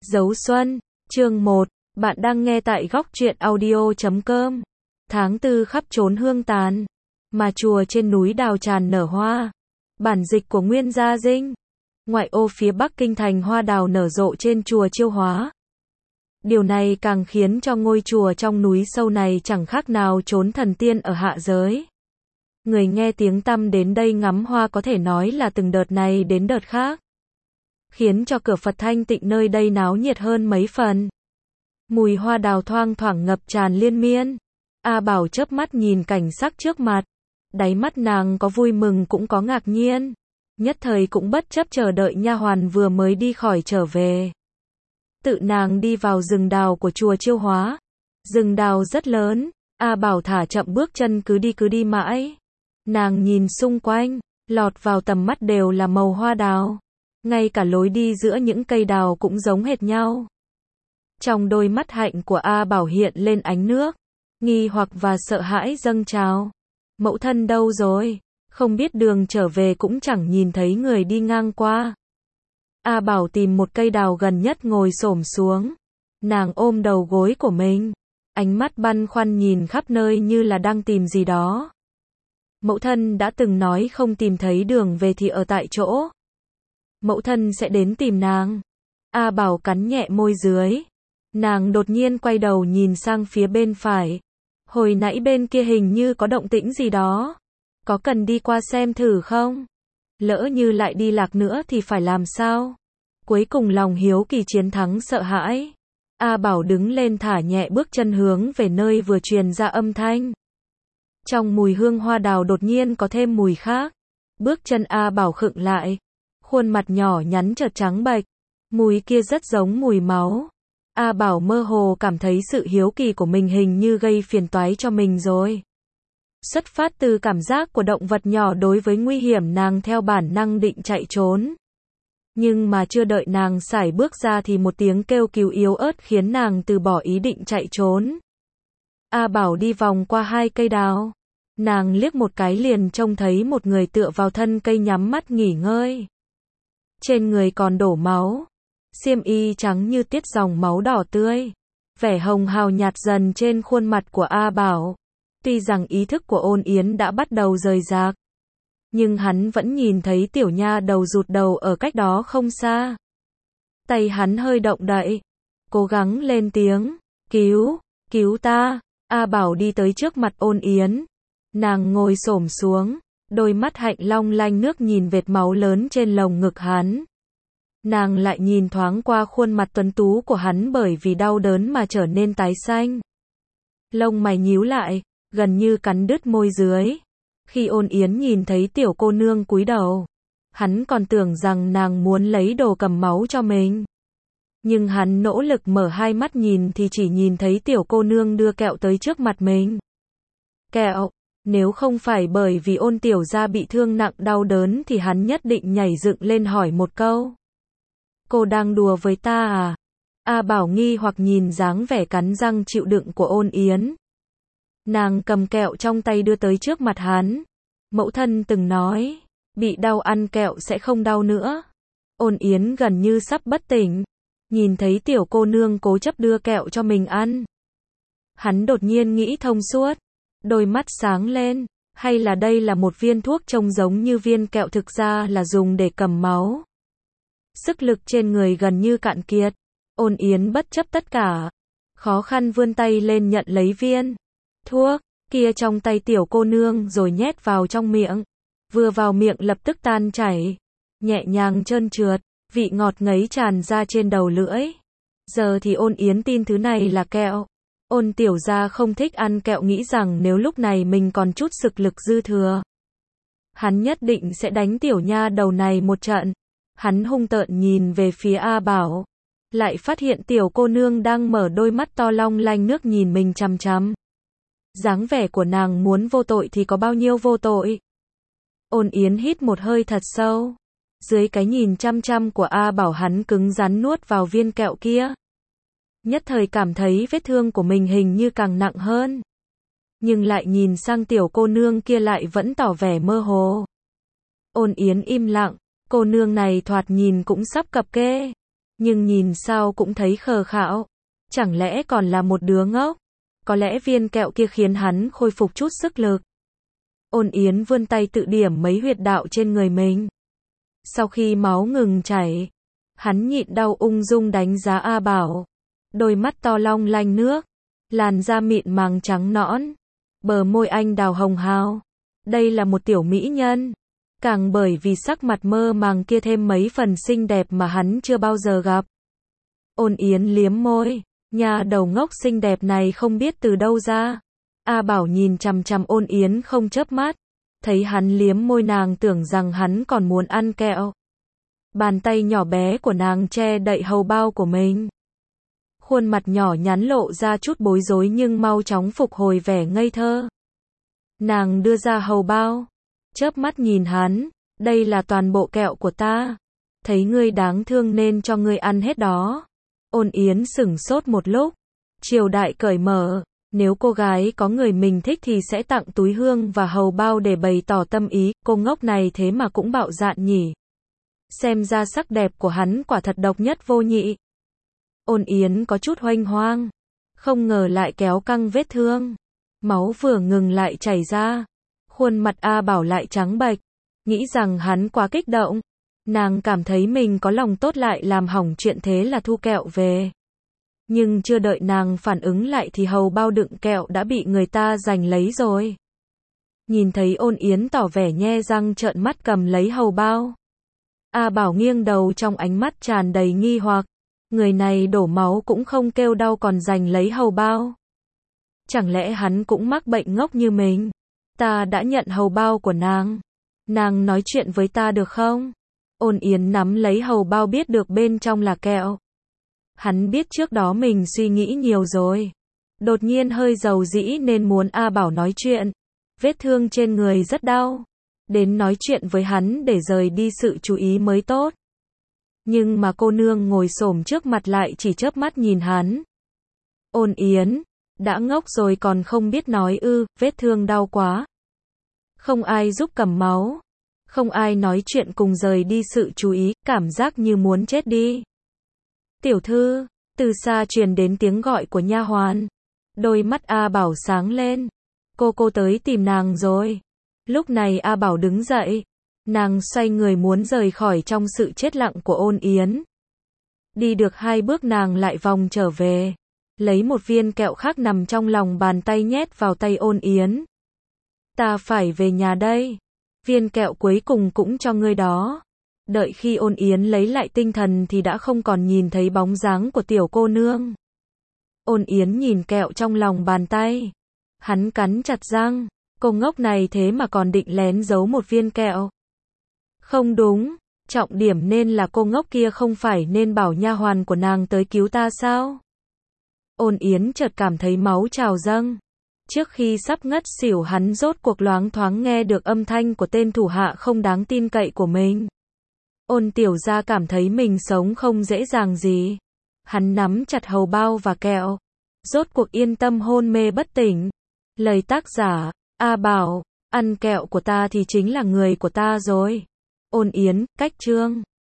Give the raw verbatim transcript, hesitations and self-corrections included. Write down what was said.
Dấu Xuân, chương một, bạn đang nghe tại góc truyện audio chấm com. Tháng tư khắp trốn hương tàn, mà chùa trên núi đào tràn nở hoa. Bản dịch của Nguyên Gia Dinh. Ngoại ô phía bắc kinh thành hoa đào nở rộ trên chùa Chiêu Hóa. Điều này càng khiến cho ngôi chùa trong núi sâu này chẳng khác nào chốn thần tiên ở hạ giới. Người nghe tiếng tăm đến đây ngắm hoa có thể nói là từng đợt này đến đợt khác, khiến cho cửa Phật thanh tịnh nơi đây náo nhiệt hơn mấy phần. Mùi hoa đào thoang thoảng ngập tràn liên miên. A Bảo chớp mắt nhìn cảnh sắc trước mặt, đáy mắt nàng có vui mừng cũng có ngạc nhiên, nhất thời cũng bất chấp chờ đợi nha hoàn vừa mới đi khỏi trở về. Tự nàng đi vào rừng đào của chùa Chiêu Hóa. Rừng đào rất lớn, A Bảo thả chậm bước chân cứ đi cứ đi mãi. Nàng nhìn xung quanh, lọt vào tầm mắt đều là màu hoa đào. Ngay cả lối đi giữa những cây đào cũng giống hệt nhau. Trong đôi mắt hạnh của A Bảo hiện lên ánh nước, nghi hoặc và sợ hãi dâng trào. Mẫu thân đâu rồi? Không biết đường trở về cũng chẳng nhìn thấy người đi ngang qua. A Bảo tìm một cây đào gần nhất ngồi xổm xuống. Nàng ôm đầu gối của mình, ánh mắt băn khoăn nhìn khắp nơi như là đang tìm gì đó. Mẫu thân đã từng nói không tìm thấy đường về thì ở tại chỗ. Mẫu thân sẽ đến tìm nàng. A Bảo cắn nhẹ môi dưới. Nàng đột nhiên quay đầu nhìn sang phía bên phải. Hồi nãy bên kia hình như có động tĩnh gì đó. Có cần đi qua xem thử không? Lỡ như lại đi lạc nữa thì phải làm sao? Cuối cùng lòng hiếu kỳ chiến thắng sợ hãi. A Bảo đứng lên thả nhẹ bước chân hướng về nơi vừa truyền ra âm thanh. Trong mùi hương hoa đào đột nhiên có thêm mùi khác. Bước chân A Bảo khựng lại. Khuôn mặt nhỏ nhắn chợt trắng bệch. Mùi kia rất giống mùi máu. A Bảo mơ hồ cảm thấy sự hiếu kỳ của mình hình như gây phiền toái cho mình rồi. Xuất phát từ cảm giác của động vật nhỏ đối với nguy hiểm, nàng theo bản năng định chạy trốn. Nhưng mà chưa đợi nàng sải bước ra thì một tiếng kêu cứu yếu ớt khiến nàng từ bỏ ý định chạy trốn. A Bảo đi vòng qua hai cây đào. Nàng liếc một cái liền trông thấy một người tựa vào thân cây nhắm mắt nghỉ ngơi. Trên người còn đổ máu. Xiêm y trắng như tiết dòng máu đỏ tươi. Vẻ hồng hào nhạt dần trên khuôn mặt của A Bảo. Tuy rằng ý thức của Ôn Yến đã bắt đầu rời rạc, nhưng hắn vẫn nhìn thấy tiểu nha đầu rụt đầu ở cách đó không xa. Tay hắn hơi động đậy, cố gắng lên tiếng, cứu, cứu ta. A Bảo đi tới trước mặt Ôn Yến. Nàng ngồi xổm xuống, đôi mắt hạnh long lanh nước nhìn vệt máu lớn trên lồng ngực hắn. Nàng lại nhìn thoáng qua khuôn mặt tuấn tú của hắn bởi vì đau đớn mà trở nên tái xanh. Lông mày nhíu lại, gần như cắn đứt môi dưới. Khi Ôn Yến nhìn thấy tiểu cô nương cúi đầu, hắn còn tưởng rằng nàng muốn lấy đồ cầm máu cho mình. Nhưng hắn nỗ lực mở hai mắt nhìn thì chỉ nhìn thấy tiểu cô nương đưa kẹo tới trước mặt mình. Kẹo, nếu không phải bởi vì Ôn tiểu gia bị thương nặng đau đớn thì hắn nhất định nhảy dựng lên hỏi một câu. Cô đang đùa với ta à? A Bảo nghi hoặc nhìn dáng vẻ cắn răng chịu đựng của Ôn Yến. Nàng cầm kẹo trong tay đưa tới trước mặt hắn. Mẫu thân từng nói, bị đau ăn kẹo sẽ không đau nữa. Ôn Yến gần như sắp bất tỉnh, nhìn thấy tiểu cô nương cố chấp đưa kẹo cho mình ăn. Hắn đột nhiên nghĩ thông suốt, đôi mắt sáng lên, hay là đây là một viên thuốc trông giống như viên kẹo thực ra là dùng để cầm máu. Sức lực trên người gần như cạn kiệt, Ôn Yến bất chấp tất cả, khó khăn vươn tay lên nhận lấy viên thuốc kia trong tay tiểu cô nương rồi nhét vào trong miệng. Vừa vào miệng lập tức tan chảy, nhẹ nhàng trơn trượt, vị ngọt ngấy tràn ra trên đầu lưỡi. Giờ thì Ôn Yến tin thứ này là kẹo. Ôn tiểu gia không thích ăn kẹo, nghĩ rằng nếu lúc này mình còn chút sức lực dư thừa, hắn nhất định sẽ đánh tiểu nha đầu này một trận. Hắn hung tợn nhìn về phía A Bảo, lại phát hiện tiểu cô nương đang mở đôi mắt to long lanh nước nhìn mình chằm chằm. Dáng vẻ của nàng muốn vô tội thì có bao nhiêu vô tội. Ôn Yến hít một hơi thật sâu. Dưới cái nhìn chăm chăm của A Bảo, hắn cứng rắn nuốt vào viên kẹo kia. Nhất thời cảm thấy vết thương của mình hình như càng nặng hơn. Nhưng lại nhìn sang tiểu cô nương kia lại vẫn tỏ vẻ mơ hồ. Ôn Yến im lặng, cô nương này thoạt nhìn cũng sắp cập kê. nhưng nhìn sao cũng thấy khờ khạo. Chẳng lẽ còn là một đứa ngốc? Có lẽ viên kẹo kia khiến hắn khôi phục chút sức lực. Ôn Yến vươn tay tự điểm mấy huyệt đạo trên người mình. Sau khi máu ngừng chảy, hắn nhịn đau ung dung đánh giá A Bảo. Đôi mắt to long lanh nước, làn da mịn màng trắng nõn, bờ môi anh đào hồng hào. Đây là một tiểu mỹ nhân. Càng bởi vì sắc mặt mơ màng kia thêm mấy phần xinh đẹp mà hắn chưa bao giờ gặp. Ôn Yến liếm môi, nhà đầu ngốc xinh đẹp này không biết từ đâu ra. A Bảo nhìn chằm chằm Ôn Yến không chớp mắt, thấy hắn liếm môi nàng tưởng rằng hắn còn muốn ăn kẹo. Bàn tay nhỏ bé của nàng che đậy hầu bao của mình. Khuôn mặt nhỏ nhắn lộ ra chút bối rối nhưng mau chóng phục hồi vẻ ngây thơ. Nàng đưa ra hầu bao, chớp mắt nhìn hắn, đây là toàn bộ kẹo của ta. Thấy ngươi đáng thương nên cho ngươi ăn hết đó. Ôn Yến sửng sốt một lúc, triều đại cởi mở, nếu cô gái có người mình thích thì sẽ tặng túi hương và hầu bao để bày tỏ tâm ý, cô ngốc này thế mà cũng bạo dạn nhỉ. Xem ra sắc đẹp của hắn quả thật độc nhất vô nhị. Ôn Yến có chút hoang hoang, không ngờ lại kéo căng vết thương. Máu vừa ngừng lại chảy ra, khuôn mặt A Bảo lại trắng bệch, nghĩ rằng hắn quá kích động. Nàng cảm thấy mình có lòng tốt lại làm hỏng chuyện thế là thu kẹo về. Nhưng chưa đợi nàng phản ứng lại thì hầu bao đựng kẹo đã bị người ta giành lấy rồi. Nhìn thấy Ôn Yến tỏ vẻ nhe răng trợn mắt cầm lấy hầu bao. A Bảo nghiêng đầu trong ánh mắt tràn đầy nghi hoặc. Người này đổ máu cũng không kêu đau còn giành lấy hầu bao. Chẳng lẽ hắn cũng mắc bệnh ngốc như mình? Ta đã nhận hầu bao của nàng. Nàng nói chuyện với ta được không? Ôn Yến nắm lấy hầu bao biết được bên trong là kẹo. Hắn biết trước đó mình suy nghĩ nhiều rồi. Đột nhiên hơi dầu dĩ nên muốn A Bảo nói chuyện. Vết thương trên người rất đau. Đến nói chuyện với hắn để rời đi sự chú ý mới tốt. Nhưng mà cô nương ngồi xổm trước mặt lại chỉ chớp mắt nhìn hắn. Ôn Yến, đã ngốc rồi còn không biết nói ư, vết thương đau quá. Không ai giúp cầm máu. Không ai nói chuyện cùng rời đi sự chú ý, cảm giác như muốn chết đi. Tiểu thư, từ xa truyền đến tiếng gọi của nha hoàn. Đôi mắt A Bảo sáng lên. Cô cô tới tìm nàng rồi. Lúc này A Bảo đứng dậy. Nàng xoay người muốn rời khỏi trong sự chết lặng của Ôn Yến. Đi được hai bước nàng lại vòng trở về. Lấy một viên kẹo khác nằm trong lòng bàn tay nhét vào tay Ôn Yến. Ta phải về nhà đây. Viên kẹo cuối cùng cũng cho ngươi đó. Đợi khi Ôn Yến lấy lại tinh thần thì đã không còn nhìn thấy bóng dáng của tiểu cô nương. Ôn Yến nhìn kẹo trong lòng bàn tay. Hắn cắn chặt răng. Cô ngốc này thế mà còn định lén giấu một viên kẹo. Không đúng, trọng điểm nên là cô ngốc kia không phải nên bảo nha hoàn của nàng tới cứu ta sao? Ôn Yến chợt cảm thấy máu trào dâng. Trước khi sắp ngất xỉu hắn rốt cuộc loáng thoáng nghe được âm thanh của tên thủ hạ không đáng tin cậy của mình. Ôn tiểu gia cảm thấy mình sống không dễ dàng gì. Hắn nắm chặt hầu bao và kẹo. Rốt cuộc yên tâm hôn mê bất tỉnh. Lời tác giả, A Bảo, ăn kẹo của ta thì chính là người của ta rồi. Ôn Yến, cách chương.